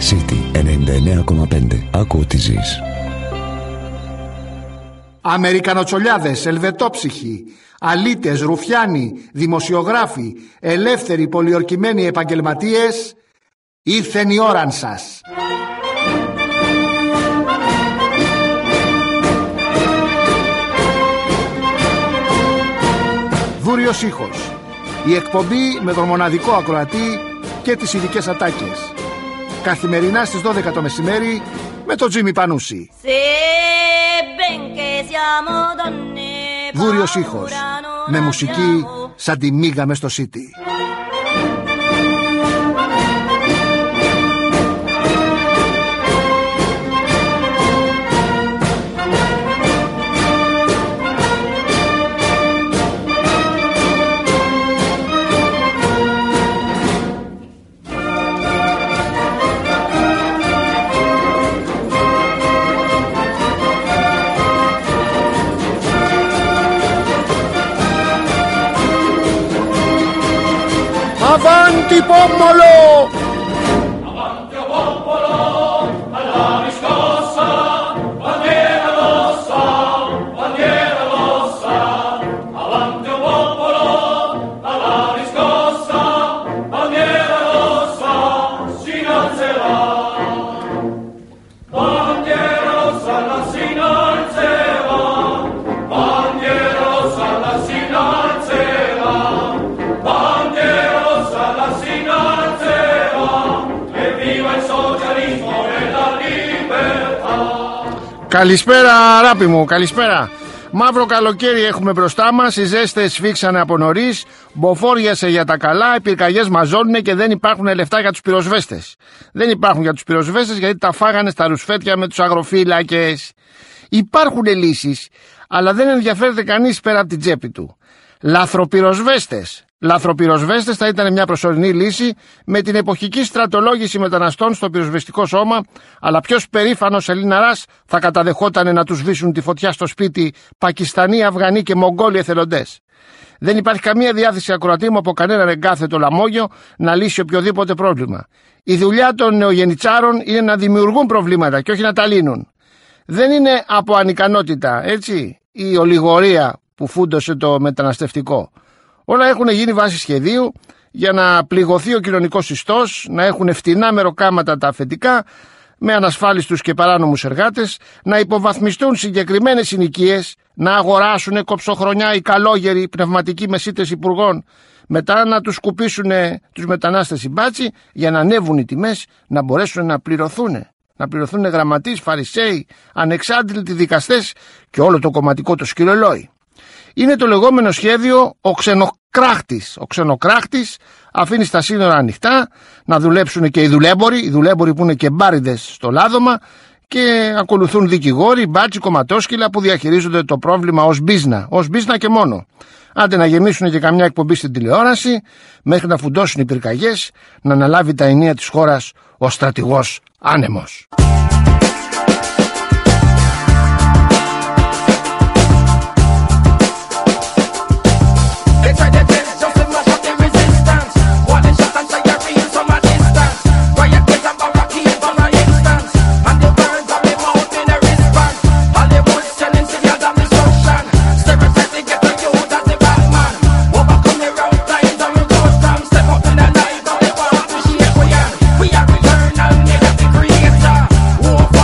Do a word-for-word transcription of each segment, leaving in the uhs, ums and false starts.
City ενενήντα εννέα κόμμα πέντε. Άκου ό,τι ζεις. Αμερικανοτσολιάδες, ελβετόψυχοι, αλήτες, ρουφιάνοι, δημοσιογράφοι, ελεύθεροι πολιορκημένοι επαγγελματίες, ήρθεν η ώραν σας. Δούριος ήχος. Η εκπομπή με τον μοναδικό ακροατή και τις ειδικές ατάκες. Καθημερινά στις δώδεκα το μεσημέρι με τον Τζίμι Πανούση. Δούριος ήχος. Με μουσική σαν τη μίγα μες στο City. Avanti Pompolo! Avanti o Pompolo, alla riscossa, bandiera rossa, bandiera rossa. Avanti o Pompolo, alla riscossa, bandiera rossa, si innalzerà. Bandiera rossa, la si innalzerà, bandiera rossa, la si innalzerà, bandiera. Καλησπέρα αγάπη μου, καλησπέρα. Μαύρο καλοκαίρι έχουμε μπροστά μας. Οι ζέστες σφίξανε από νωρίς. Μποφόριασε για τα καλά. Οι πυρκαγιές μαζώνουν και δεν υπάρχουν λεφτά για τους πυροσβέστες. Δεν υπάρχουν για τους πυροσβέστες γιατί τα φάγανε στα ρουσφέτια με τους αγροφύλακες. Υπάρχουν λύσεις, αλλά δεν ενδιαφέρεται κανείς πέρα από την τσέπη του. Λαθροπυροσβέστες. Λαθροπυροσβέστες θα ήταν μια προσωρινή λύση με την εποχική στρατολόγηση μεταναστών στο πυροσβεστικό σώμα, αλλά ποιος περήφανος Ελληναράς θα καταδεχόταν να τους σβήσουν τη φωτιά στο σπίτι Πακιστανοί, Αφγανοί και Μογγόλοι εθελοντές. Δεν υπάρχει καμία διάθεση ακροατή μου από κανέναν εγκάθετο λαμόγιο να λύσει οποιοδήποτε πρόβλημα. Η δουλειά των νεογεννητσάρων είναι να δημιουργούν προβλήματα και όχι να τα λύνουν. Δεν είναι από ανικανότητα, έτσι, η ολιγορία που φούντωσε το μεταναστευτικό. Όλα έχουν γίνει βάσει σχεδίου για να πληγωθεί ο κοινωνικός ιστός, να έχουν φτηνά μεροκάματα τα αφεντικά, με ανασφάλιστους και παράνομους εργάτες, να υποβαθμιστούν συγκεκριμένες συνοικίες, να αγοράσουν κοψοχρονιά οι καλόγεροι πνευματικοί μεσίτες υπουργών, μετά να τους σκουπίσουν τους μετανάστες οι μπάτσι για να ανέβουν οι τιμές, να μπορέσουν να πληρωθούν. Να πληρωθούν γραμματείς, φαρισαίοι, ανεξάντλητοι δικαστές και όλο το κομματικό το σκυλολόι. Είναι το λεγόμενο σχέδιο ο ξενοκράχτης. Ο ξενοκράχτης αφήνει στα σύνορα ανοιχτά να δουλέψουν και οι δουλέμποροι, οι δουλέμποροι που είναι και μπάριδες στο λάδωμα, και ακολουθούν δικηγόροι, μπάτσι, κομματόσκυλα που διαχειρίζονται το πρόβλημα ως μπίζνα, ως μπίζνα και μόνο. Άντε να γεμίσουν και καμιά εκπομπή στην τηλεόραση, μέχρι να φουντώσουν οι πυρκαγιές, να αναλάβει τα ενία της χώρας ο στρατηγός άνεμος. War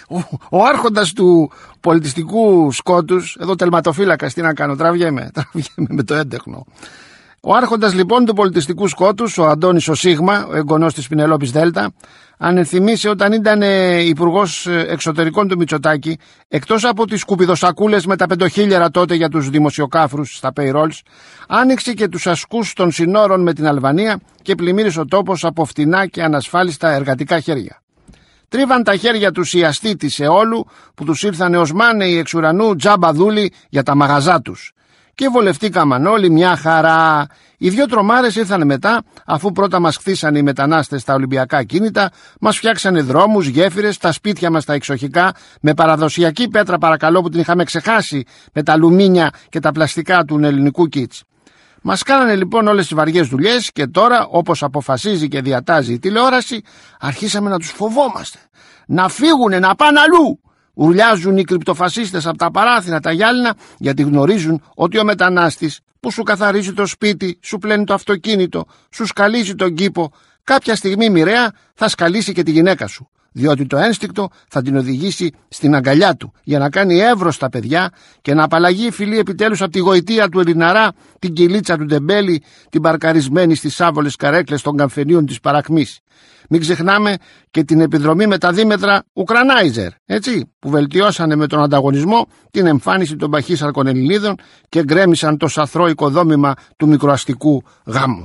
Ο, ο άρχοντας του πολιτιστικού σκότους, εδώ τελματοφύλακας, τι να κάνω, τραβιέμαι, τραβιέμαι με το έντεχνο. Ο άρχοντας λοιπόν του πολιτιστικού σκότους, ο Αντώνης ο Σίγμα, ο εγγονός της Πινελόπης Δέλτα, αν ενθυμίσει όταν ήταν υπουργός εξωτερικών του Μητσοτάκη, εκτός από τις σκουπιδοσακούλες με τα πεντοχίλιαρα τότε για τους δημοσιοκάφρους στα payrolls, άνοιξε και τους ασκούς των συνόρων με την Αλβανία και πλημμύρισε ο τόπος από φτηνά και ανασφάλιστα εργατικά χέρια. Τρίβαν τα χέρια τους οι αστεί της Εόλου που τους ήρθανε ως μάνεοι εξ ουρανού τζάμπα δούλοι για τα μαγαζά τους. Και βολευτήκαμαν όλοι μια χαρά. Οι δυο τρομάρες ήρθαν μετά, αφού πρώτα μας χτίσανε οι μετανάστες στα Ολυμπιακά κίνητα, μας φτιάξανε δρόμους, γέφυρες, τα σπίτια μας τα εξοχικά, με παραδοσιακή πέτρα παρακαλώ που την είχαμε ξεχάσει, με τα αλουμίνια και τα πλαστικά του ελληνικού κίτς. Μας κάνανε λοιπόν όλες τις βαριές δουλειές και τώρα, όπως αποφασίζει και διατάζει η τηλεόραση, αρχίσαμε να τους φοβόμαστε. Να φύγουνε, να πάνε αλλού. Ουρλιάζουν οι κρυπτοφασίστες από τα παράθυρα τα γυάλινα, γιατί γνωρίζουν ότι ο μετανάστης που σου καθαρίζει το σπίτι, σου πλένει το αυτοκίνητο, σου σκαλίζει τον κήπο, κάποια στιγμή μοιραία θα σκαλίσει και τη γυναίκα σου, διότι το ένστικτο θα την οδηγήσει στην αγκαλιά του για να κάνει εύρος στα παιδιά και να απαλλαγεί η φυλή επιτέλους από τη γοητεία του Ελληναρά, την κυλίτσα του Ντεμπέλη, την παρκαρισμένη στις άβολες καρέκλες των καμφενείων της παρακμής. Μην ξεχνάμε και την επιδρομή με τα δίμετρα Ουκρανάιζερ, έτσι, που βελτιώσανε με τον ανταγωνισμό την εμφάνιση των παχύσαρκων Ελληνίδων και γκρέμισαν το σαθρό οικοδόμημα του μικροαστικού γάμου.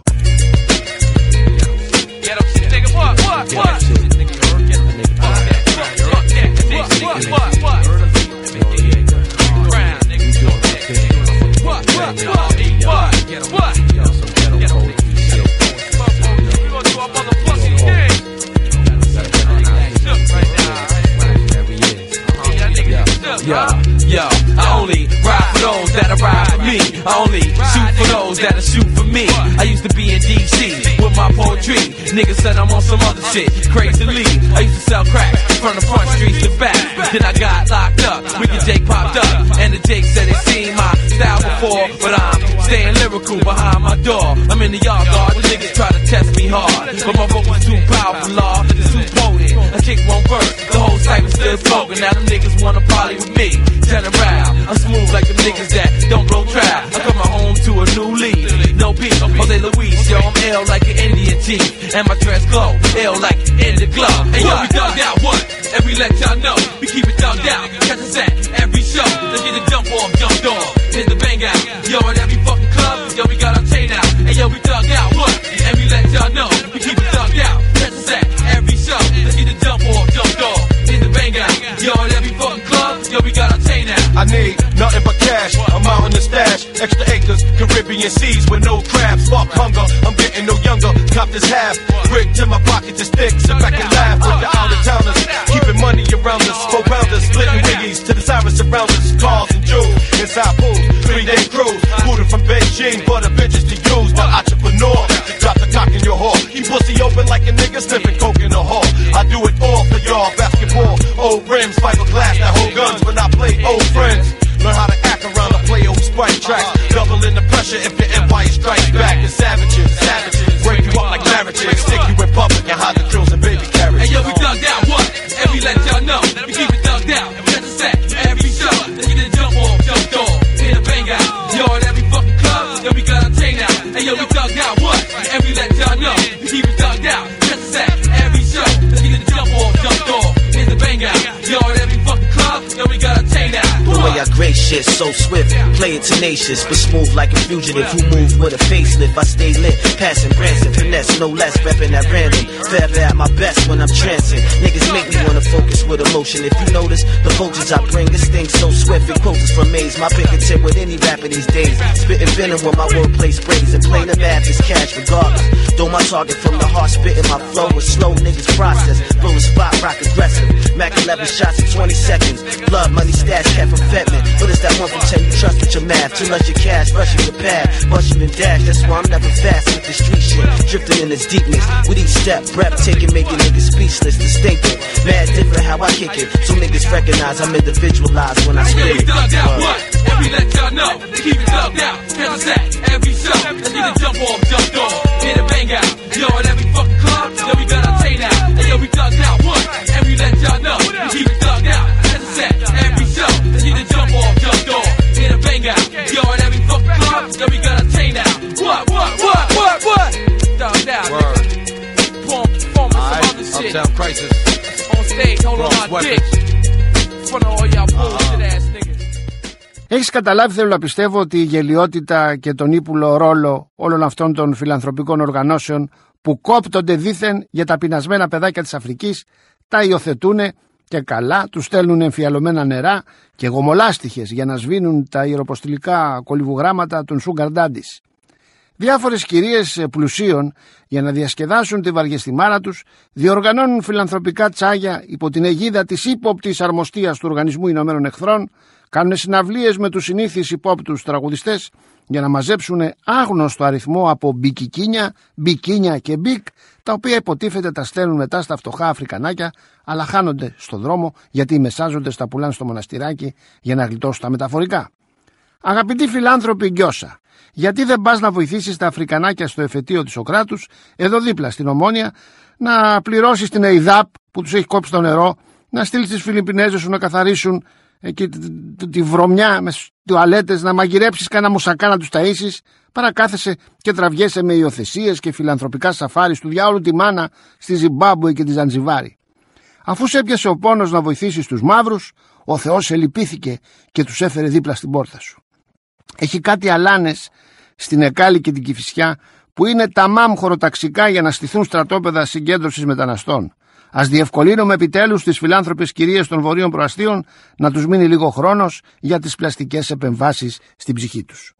Yo, yo, I only ride for those that ride for me. I only shoot for those that shoot for me. I used to be in D C with my poetry. Niggas said I'm on some other shit, crazily. I used to sell crack from the front streets to back. Then I got locked up, Wicked Jake popped up. And the Jake said they seen my style before, but I'm staying lyrical behind my door. I'm in the yard guard, the niggas try to test me hard. But my vocals too powerful, Lord, it's too potent. I kick one verse, the whole site was still smoking. Now them niggas wanna party with me. Turn around, I'm smooth like the niggas that don't blow trap. I come home to a new lead, no beat. Jose Luis, yo, I'm ill like an Indian chief. And my dress glow, ill like in the glove. Hey yo, we dug out what? And we let y'all know, we keep it dug out. Catch us at every show, let's get a jump off, jumped off. Hit the bang out, yo, at every fucking club, yo, we got our chain out. Hey yo, we dug out what? And we let y'all know, we keep it dug out. Catch us at every show, let's get a jump off, jumped off. Hit the bang out, yo, at every fucking club, yo, we got our chain out. I need nothing but cash, I'm out in the stash. Extra acres, Caribbean seas with no crabs. Fuck hunger, I'm getting no younger. Cop this half, brick to my pocket to stick. Sit back and laugh with the out-of-towners. Keeping money around us, four pounders, splitting wiggies to the sirens around us. Cars and jewels, inside pools, three-day cruise. Booted from Beijing, but the bitches to use. The entrepreneur, drop the cock in your whore. Keep pussy open like a nigga sniffing coke in a hall. I do it all for y'all, basketball, old rims, fiberglass that hold guns when I play old friends. Learn how to act around a player who spike tracks. Doubling the pressure if your empire strikes back. The savages, savages, break you up like marriages. Stick you in public and hide the drills and baby carriages. Hey yo, we dug out what? And we let y'all know, we keep it dug out. Catch us at every show, let's get a jump off, jumped off. Hit a bang out, yo, at every fucking club, yo, we got our chain out. Hey yo, we dug out what? And we let y'all know, we keep it dug out. Catch us at every show, let's get a jump off, jumped off. Hit the bang out, yo, at every fucking club, yo, we got our chain out. The way I grace shit so swift, play it tenacious, but smooth like a fugitive who moves with a facelift. I stay lit, passing Branson, finesse no less, repping at random. Fair at my best when I'm trancing. Niggas make me wanna focus with emotion. If you notice, the voltage I bring, this thing so swift, it quotes from Maze. My pick and tip with any rapper these days. Spitting venom when my wordplay sprays, and playing the math is cash regardless. Though my target from the heart, spitting my flow with slow niggas process. Blow the spot, rock aggressive. Mac eleven shots in twenty seconds. Blood, money, stash, cat from Fetman. But it's that one from ten you trust with your math. Too much your cash, rushing your pad, busting and dash. That's why I'm never fast with the street shit. Drifting in this deepness. With each step, breathtaking, making niggas speechless, distinctive. Mad different how I kick it. So niggas recognize I'm individualized when I spit Yeah, we it. dug out what? And we let y'all know, we keep it dug out. Catch us at every show, let's get a jump off, jumped off. Hit a bang out, yo, at every fucking club, yo, we got our chain out. And yo, we dug out what? And we let y'all know, we keep it dug out. hang out. Yo, and every fuck club, then we gotta chain out. What, what, what, what, what? Thugged out, nigga. Perform, performing some other shit. Uptown Crisis. On stage, hold on my dick. In front of all y'all bullshit ass niggas. Έχεις καταλάβει, θέλω να πιστεύω, ότι η γελιότητα και τον ύπουλο ρόλο όλων αυτών των φιλανθρωπικών οργανώσεων που κόπτονται δήθεν για τα πεινασμένα παιδάκια της Αφρικής, τα υιοθετούν και καλά, τους στέλνουν εμφιαλωμένα νερά και γομολάστιχες για να σβήνουν τα ιεροποστηλικά κολυβουγράμματα των sugar daddies. Διάφορες κυρίες πλουσίων, για να διασκεδάσουν τη βαριεστημάρα τους, διοργανώνουν φιλανθρωπικά τσάγια υπό την αιγίδα της ύποπτης αρμοστίας του Οργανισμού Ηνωμένων Εχθρών, κάνουν συναυλίες με τους συνήθεις υπόπτους τραγουδιστές για να μαζέψουν άγνωστο αριθμό από μπικικίνια, μπικίνια και μπικ, τα οποία υποτίθεται τα στέλνουν μετά στα φτωχά Αφρικανάκια, αλλά χάνονται στο δρόμο γιατί οι μεσάζοντες τα πουλάνε στο μοναστηράκι για να γλιτώσουν τα μεταφορικά. Αγαπητοί φιλάνθρωποι Γκιώσα, γιατί δεν πας να βοηθήσεις τα Αφρικανάκια στο εφετείο της Σοκράτους, εδώ δίπλα στην Ομόνια, να πληρώσεις την ΕΙΔΑΠ που τους έχει κόψει το νερό, να στείλεις τις Φιλιππινέζες σου να καθαρίσουν εκεί τη, τη, τη βρωμιά με τουαλέτες, να μαγειρέψεις κάνα μουσακά να τους ταΐσεις, παρά κάθεσαι και τραβιέσαι με υιοθεσίες και φιλανθρωπικά σαφάρις του διάολου τη μάνα στη Ζιμπάμπουε και τη Ζανζιβάρη. Αφού σε έπιασε ο πόνος να βοηθήσεις τους μαύρους, ο Θεός σε λυπήθηκε και τους έφερε δίπλα στην πόρτα σου. Έχει κάτι αλάνες στην Εκάλη και την Κηφισιά που είναι ταμάμ χωροταξικά για να στηθούν στρατόπεδα συγκέντρωσης μεταναστών. Ας διευκολύνουμε επιτέλους τις φιλάνθρωπες κυρίες των βορείων προαστίων να τους μείνει λίγο χρόνος για τις πλαστικές επεμβάσεις στην ψυχή τους.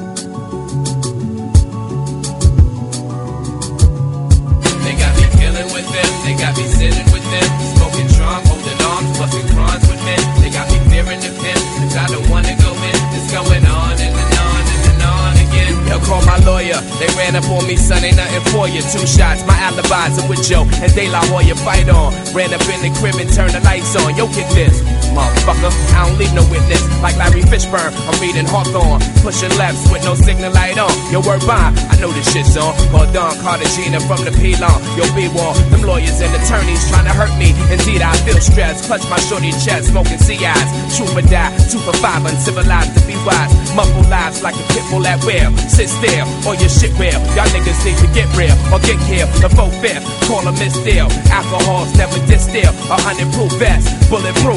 Call my lawyer, they ran up on me, son, ain't nothing for you. Two shots, my alibis are with Joe and De La Hoya, fight on. Ran up in the crib and turned the lights on. Yo, get this, motherfucker, I don't leave no witness. Like Larry Fishburne, I'm reading Hawthorne, pushing lefts with no signal light on. Yo, word bond, I know this shit's on. Called Don Cartagena from the P-Long. Yo, B-Wall, them lawyers and attorneys trying to hurt me. Indeed, I feel stressed, clutch my shorty chest, smoking C Is. True or die, two for five, uncivilized to be wise. Muffle lives like a pit bull at will. Sit still, or your shit real. Y'all niggas need to get real, or get killed. The fourth fifth, call them Miss Steel. Alcohol's never distill. A hundred proof vest, bulletproof.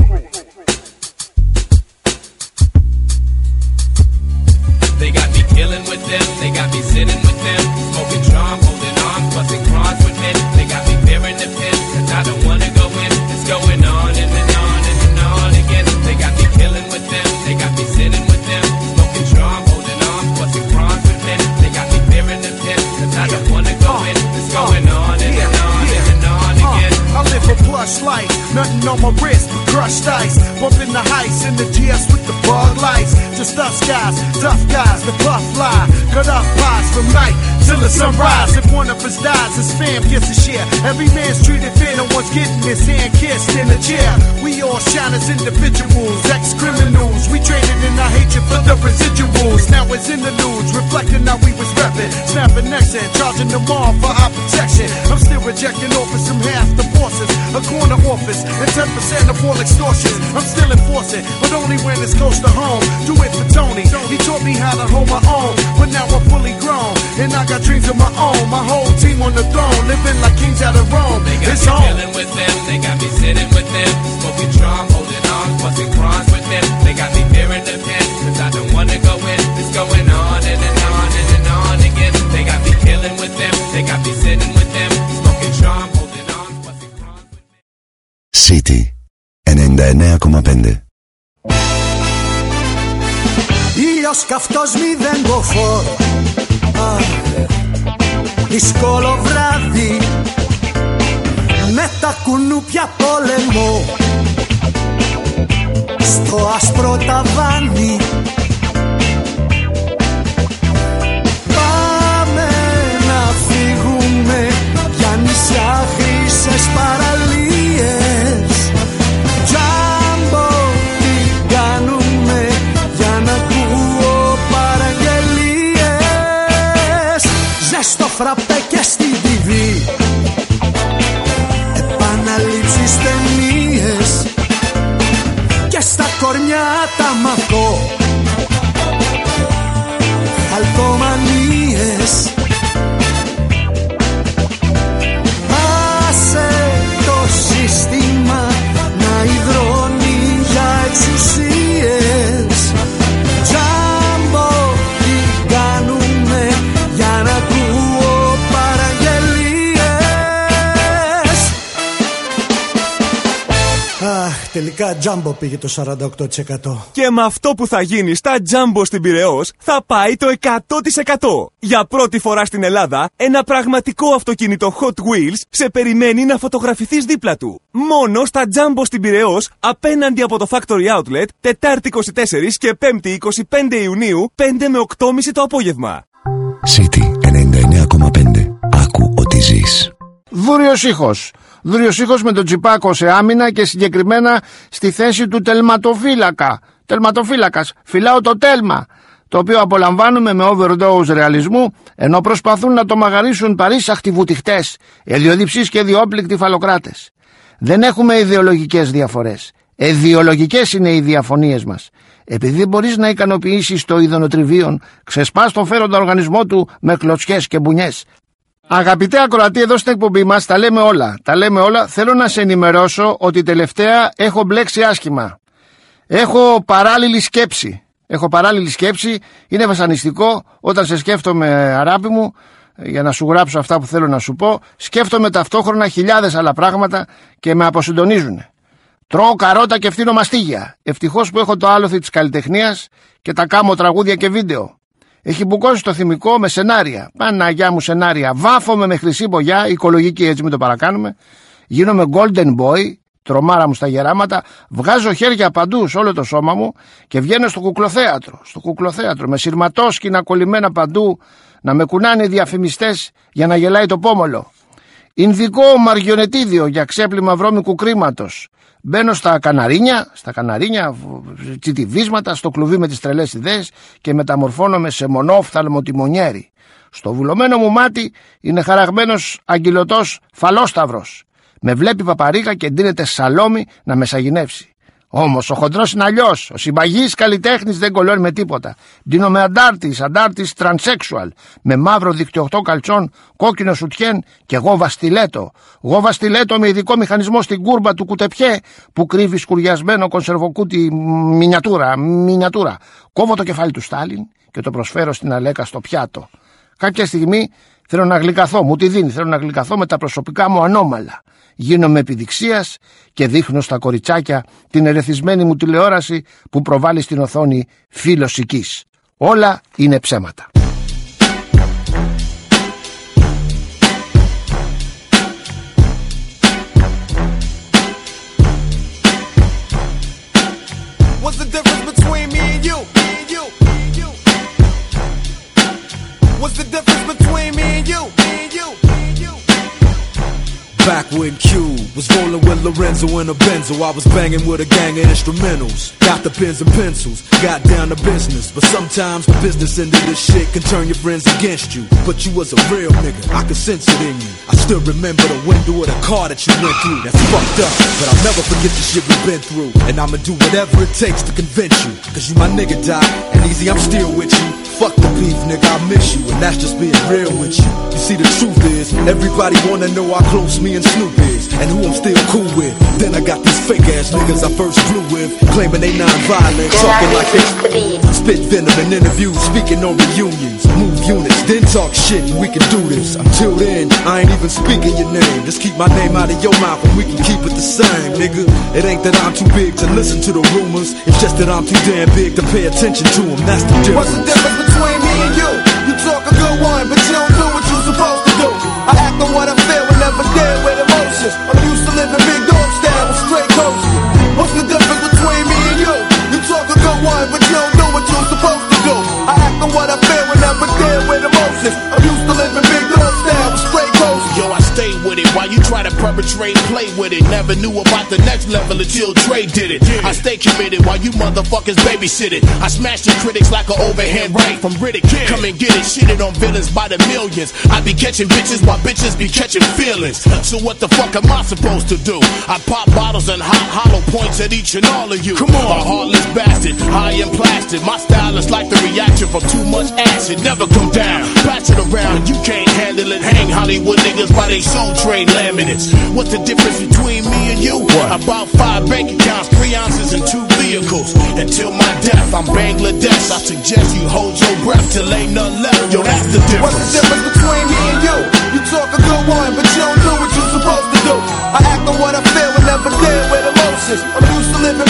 They got me killing with them, they got me sitting with them. Smoking drum, holding arms, busting crons with men. They got me fearing the pen, cause I don't wanna go in. It's going on and then on and then on again. They got me killing with them, they got me sitting with them. Smoking drum, holding arms, busting crons with men. They got me fearing the pen, cause I don't wanna go in. It's going on and then on and then on again. I live a plush life, nothing on my wrist but crushed ice. Bumping the heights in the G S with the bug lights. Just us guys, tough guys, the puff fly. Cut up pies from night till the sunrise. If one of us dies, his fam gets a share. Every man's treated fair, no one's getting his hand kissed in a chair. We all shine as individuals, ex-criminals. We traded in our hatred for the residuals. Now it's in the news, reflecting how we was repping. Snapping necks and charging them all for our protection. I'm still rejecting offers from half the bosses. A corner office and ten percent of all extortions. I'm still enforcing, but only when it's close to home. Do it for Tony, he taught me how to hold my own. But now I'm fully grown, and I got dreams of my own. My whole team on the throne, living like kings out of Rome. They got it's me home. chilling with them, they got me sitting with them. Smoking drum, holding arms, busting crons with them. They got me fearing the pen, cause I don't wanna go in. It's going on and then on and then on again. They got me killing with them, they got me sitting with them. Smoking drum, holding arms, busting crons with them. City ενενήντα εννέα κόμμα πέντε. Ήλιος καυτός μηδέν μποφόρ. Δύσκολο βράδυ με τα κουνούπια πόλεμο στο άσπρο ταβάνι. Πάμε να φύγουμε για νησιά, χρυσές παραλίες. Τζάμπο τι κάνουμε για να ακούω παραγγελίες. Ζέστο φραπέ και στη τι βι, επαναλήψεις ταινίες και στα κορμιά τα μαθώ. Για Jumbo πήγε το σαράντα οκτώ τοις εκατό. Και με αυτό που θα γίνει στα Jumbo στην Πειραιώς θα πάει το εκατό τοις εκατό. Για πρώτη φορά στην Ελλάδα, ένα πραγματικό αυτοκίνητο Hot Wheels σε περιμένει να φωτογραφηθείς δίπλα του. Μόνο στα Jumbo στην Πειραιώς, απέναντι από το Factory Outlet, Τετάρτη είκοσι τέσσερα και Πέμπτη είκοσι πέντε Ιουνίου, πέντε με οκτώ και μισή το απόγευμα. City ενενήντα εννέα κόμμα πέντε. Άκου ότι ζεις. Δούριος ήχος. Δούριος ήχος με τον Τσιπάκο σε άμυνα και συγκεκριμένα στη θέση του τελματοφύλακα. Τελματοφύλακας. Φυλάω το τέλμα. Το οποίο απολαμβάνουμε με overdose ρεαλισμού, ενώ προσπαθούν να το μαγαρίσουν παρήσαχτοι βουτυχτές, ελιοδιψείς και διόπληκτοι φαλοκράτες. Δεν έχουμε ιδεολογικές διαφορές. Ιδεολογικές είναι οι διαφωνίες μας. Επειδή δεν μπορείς να ικανοποιήσεις το ειδονοτριβίον, ξεσπάς τον φέροντα οργανισμό του με κλωτσιές και μπουνιές. Αγαπητέ ακροατή, εδώ στην εκπομπή μας τα λέμε όλα. Τα λέμε όλα. Θέλω να σε ενημερώσω ότι τελευταία έχω μπλέξει άσχημα. Έχω παράλληλη σκέψη. Έχω παράλληλη σκέψη. Είναι βασανιστικό όταν σε σκέφτομαι, αράπη μου, για να σου γράψω αυτά που θέλω να σου πω. Σκέφτομαι ταυτόχρονα χιλιάδες άλλα πράγματα και με αποσυντονίζουν. Τρώω καρότα και φτύνω μαστίγια. Ευτυχώς που έχω το άλοθη της καλλιτεχνίας και τα κάμω τραγούδια και βίντεο. Έχει μπουκώσει το θυμικό με σενάρια. Παναγιά μου σενάρια. Βάφομαι με χρυσή μπογιά, οικολογική έτσι μην το παρακάνουμε. Γίνομαι golden boy, τρομάρα μου στα γεράματα. Βγάζω χέρια παντού σε όλο το σώμα μου και βγαίνω στο κουκλοθέατρο. Στο κουκλοθέατρο με σειρματόσκηνα κολλημένα παντού να με κουνάνε οι διαφημιστές για να γελάει το πόμολο. Ινδικό μαργιονετίδιο για ξέπλυμα βρώμικου κρίματος. Μπαίνω στα καναρίνια, στα καναρίνια, τσιτιβίσματα, στο κλουβί με τις τρελές ιδέες και μεταμορφώνομαι σε μονόφθαλμο τιμονιέρι. Στο βουλωμένο μου μάτι είναι χαραγμένος αγγυλωτός φαλόσταυρος. Με βλέπει παπαρίκα και ντύνεται σαλόμι να με σαγηνεύσει. Όμως ο χοντρός είναι αλλιώς. Ο συμπαγής καλλιτέχνης δεν κολώνει με τίποτα. Ντύνομαι αντάρτης, αντάρτης τρανσέξουαλ. Με μαύρο δικτυοχτό καλτσόν, κόκκινο σουτιέν και γόβα στιλέτο. Γόβα στιλέτο με ειδικό μηχανισμό στην κούρμπα του κουτεπιέ που κρύβει σκουριασμένο κονσερβοκούτι μινιατούρα. μινιατούρα. Κόβω το κεφάλι του Στάλιν και το προσφέρω στην Αλέκα στο πιάτο. Κάποια στιγμή θέλω να γλυκαθώ, μου τη δίνει, θέλω να γλυκαθώ με τα προσωπικά μου ανώμαλα. Γίνομαι επιδειξίας και δείχνω στα κοριτσάκια την ερεθισμένη μου τηλεόραση που προβάλλει στην οθόνη φίλος οικής. Όλα είναι ψέματα. What's the difference between me and you? Me and you? Me and you? What's the difference between me and you? Me and you? Me and you? Back when Q was rolling with Lorenzo in a Benzo, I was banging with a gang of instrumentals. Got the pens and pencils, got down to business. But sometimes the business end of this shit can turn your friends against you. But you was a real nigga, I could sense it in you. I still remember the window of the car that you went through. That's fucked up, but I'll never forget the shit we've been through. And I'ma do whatever it takes to convince you. Cause you my nigga, Doc, and easy, I'm still with you. Fuck the beef, nigga, I miss you, and that's just being real with you. You see, the truth is, everybody wanna know how close me and Snoop is, and who I'm still cool with. Then I got these fake ass niggas I first flew with, claiming they non-violent, talking like they spit venom in interviews, speaking on reunions, move units, then talk shit, and we can do this. Until then, I ain't even speaking your name. Just keep my name out of your mouth, and we can keep it the same, nigga. It ain't that I'm too big to listen to the rumors, it's just that I'm too damn big to pay attention to them. That's the difference. What's the difference between me and you? You talk a good one, but you don't do what you're supposed to do. I act on what I feel and never deal with emotions. I'm used to living big dog style with straight coaches. What's the difference between me and you? You talk a good one, but you don't do what you're supposed to do. I act on what I feel and never deal with emotions. I'm used to living big dog style with straight coaches. Yo, I stay with it while you try to perpetrate, play with it. Never knew about the next level until Dre did it. I stay committed while you motherfuckers babysit it. I smash your critics like an overhand right from Riddick. Come and get it, shitted on villains by the millions. I be catching bitches while bitches be catching feelings. So what the fuck am I supposed to do? I pop bottles and hot hollow points at each and all of you. Come on, a heartless bastard, high and plastic. My style is like the reaction from too much acid. Never come down, pass it around, you can't handle it. Hang Hollywood niggas by they soul trade laminates. What's the difference between me and you? What? About five bank accounts, three ounces and two vehicles. Until my death, I'm Bangladesh. I suggest you hold your breath till ain't nothing left. Yo, that's the difference. What's the difference between me and you? You talk a good one, but you don't do what you're supposed to do. I act on what I feel and never deal with emotions. I'm used to living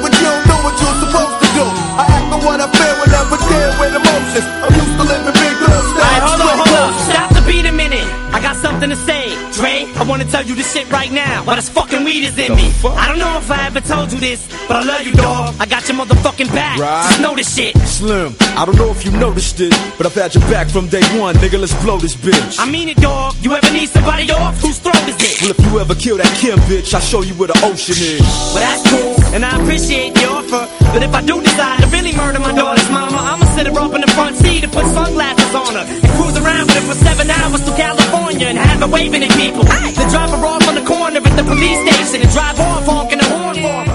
but you don't know what you're supposed to do. I act on what I feel when I'm deal with emotions. I'm used to living big girl style. Alright, hold on, hold on. Stop the beat a minute. I got something to say. Dre, I wanna tell you this shit right now. Why this fucking weed is in me. I don't know if I ever told you this, but I love you, dog. I got your motherfucking back. Right. Just know this shit. Slim, I don't know if you noticed it, but I've had your back from day one, nigga. Let's blow this bitch. I mean it, dog. You ever need somebody off? Whose throat is it? Well, if you ever kill that Kim bitch, I'll show you where the ocean is. Well, that's cool, and I appreciate the offer. But if I do decide to really murder my daughter's mama, I'ma sit her up in the front seat and put sunglasses on her and cruise around with her for seven hours to California and have her waving at people. Then drop her off on the corner at the police station and drive off honking the horn for her.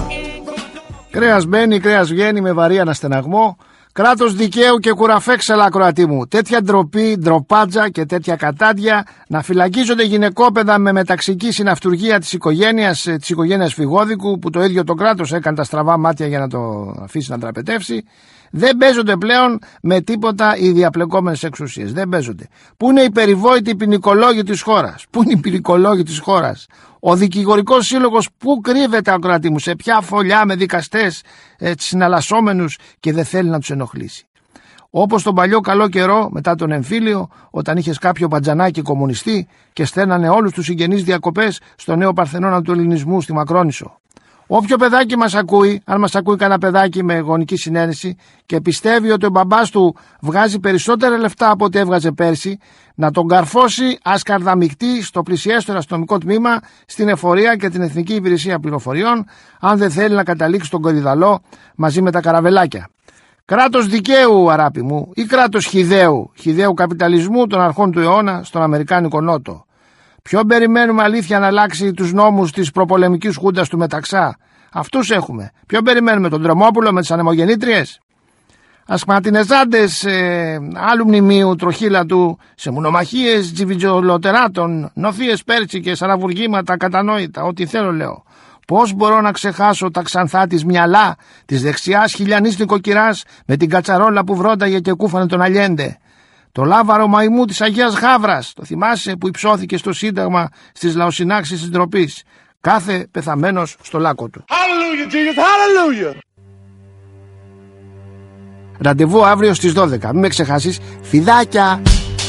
Κρέας μπαίνει, κρέας βγαίνει με βαρύ αναστεναγμό. Κράτος δικαίου και κουραφέξελα, ακροατή μου. Τέτοια ντροπή, ντροπάτζα και τέτοια κατάντια να φυλακίζονται γυναικόπαιδα με μεταξική συναυτουργία της οικογένειας, της οικογένειας Φιγόδικου, που το ίδιο το κράτος έκανε τα στραβά μάτια για να το αφήσει να τραπετεύσει. Δεν παίζονται πλέον με τίποτα οι διαπλεκόμενες εξουσίες. Δεν παίζονται. Πού είναι οι περιβόητοι ποινικολόγοι της χώρας? Πού είναι οι ποινικολόγοι της χώρας? Ο δικηγορικός σύλλογος πού κρύβεται, ακροατή μου? Σε ποια φωλιά με δικαστές ε, συναλλασσόμενους και δεν θέλει να τους ενοχλήσει? Όπως τον παλιό καλό καιρό μετά τον εμφύλιο, όταν είχες κάποιο μπατζανάκι κομμουνιστή και στέλνανε όλους τους συγγενείς διακοπές στο νέο Παρθενώνα του Ελληνισμού στη Μακρόνισσο. Όποιο παιδάκι μας ακούει, αν μας ακούει κανένα παιδάκι με γονική συνένεση και πιστεύει ότι ο μπαμπάς του βγάζει περισσότερα λεφτά από ό,τι έβγαζε πέρσι, να τον καρφώσει ασκαρδαμικτή στο πλησιέστερο αστυνομικό τμήμα, στην εφορία και την Εθνική Υπηρεσία Πληροφοριών, αν δεν θέλει να καταλήξει στον Κορυδαλό μαζί με τα καραβελάκια. Κράτος δικαίου, αράπη μου, ή κράτος χυδαίου, χυδαίου καπιταλισμού των αρχών του αιώνα στον Αμερικάνικο Νότο? Ποιον περιμένουμε αλήθεια να αλλάξει τους νόμους της προπολεμικής χούντας του Μεταξά? Αυτούς έχουμε. Ποιον περιμένουμε, τον Τρομόπουλο με τις ανεμογεννήτριες? Ασχματινεζάντες ε, άλλου μνημείου τροχύλα του, σε μονομαχίες τζιβιτζολοτεράτων, νοθείες πέρτσικες, αναβουργήματα κατανόητα, ό,τι θέλω λέω. Πώς μπορώ να ξεχάσω τα ξανθά της μυαλά της δεξιάς χιλιανής νοικοκυράς με την κατσαρόλα που βρόνταγε και κούφανε τον Αλιέντε? Το λάβαρο μαϊμού της Αγίας Γάβρας, το θυμάσαι, που υψώθηκε στο Σύνταγμα στις λαοσυνάξεις της ντροπής? Κάθε πεθαμένος στο λάκκο του. Hallelujah, Jesus, hallelujah. Ραντεβού αύριο στις δώδεκα. Μην με ξεχάσεις. Φιδάκια!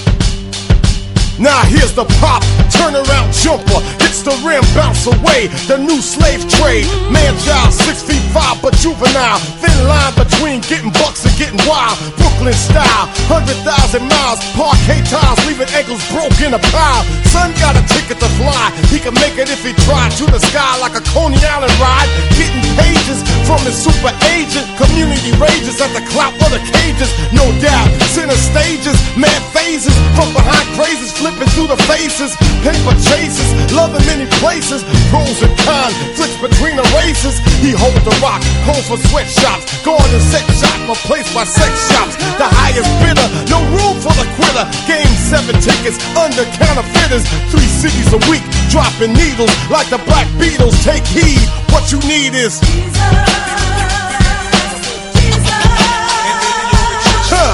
Now here's the pop, turn around jumper, hits the rim, bounce away, the new slave trade. Man child, six feet five, but juvenile, thin line between getting bucks and getting wild. Brooklyn style, hundred thousand miles, parquet tiles, leaving ankles broke in a pile. Son got a ticket to fly, he can make it if he tried. To the sky like a Coney Island ride, getting pages from his super agent. Community rages at the clout of the cages, no doubt. Center stages, mad phases, from behind crazes, flipping through the faces, paper chases, loving many places, pros and cons, flicks between the races. He holds the rock, calls for sweatshops, garden sex shop, replaced by sex shops. The highest bidder, no room for the quitter. Game seven tickets under counterfeiters. Three cities a week, dropping needles like the Black Beatles. Take heed, what you need is Jesus. Huh.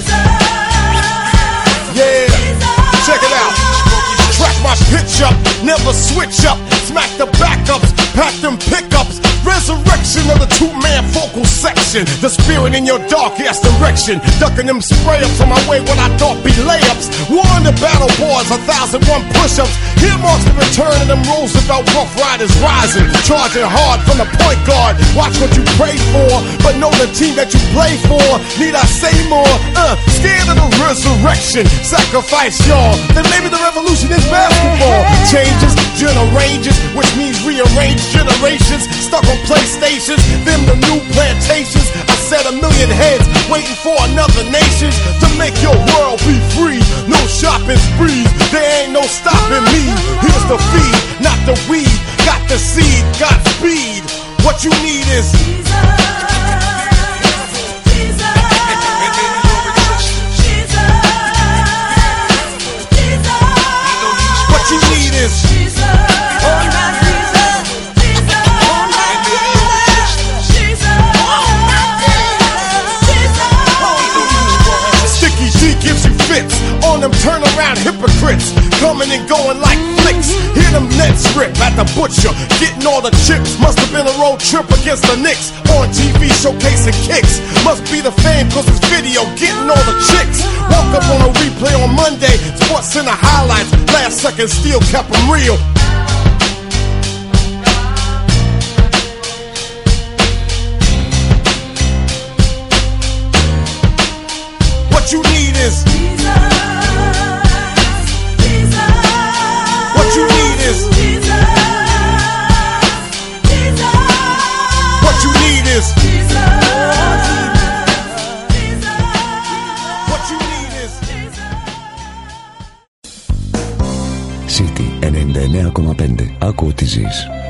Yeah. Check it out. Track my pitch up, never switch up. Smack the backups, pack them pickups. Resurrection of the two-man vocal section. The spirit in your dark-ass direction. Ducking them spray-ups on my way when I thought be layups. War the battle boys, a thousand one push-ups. Here marks the return of them Roosevelt Rough Riders rising. Charging hard from the point guard. Watch what you pray for, but know the team that you play for. Need I say more? Uh, scared of the resurrection. Sacrifice y'all. Then maybe the revolution is basketball. Changes, generations, which means rearrange generations. Stuck on PlayStations, them the new plantations. I set a million heads waiting for another nation to make your world be free. No shopping sprees, there ain't no stopping me. Here's the feed, not the weed. Got the seed, got speed. What you need is Jesus. What you need is Sticky G gives you fits on them turnaround hypocrites, coming and going like flicks. Get them net strip at the butcher. Getting all the chips. Must have been a road trip against the Knicks. On T V showcasing kicks. Must be the fame cause it's video. Getting all the chicks. Woke up on a replay on Monday. Sports Center highlights. Last second still kept them real. What you need is Jesus, Jesus. What you need is Jesus, Jesus. What you need is Jesus, Jesus. What you need is City ενενήντα εννέα κόμμα πέντε. Άκου ότι ζεις.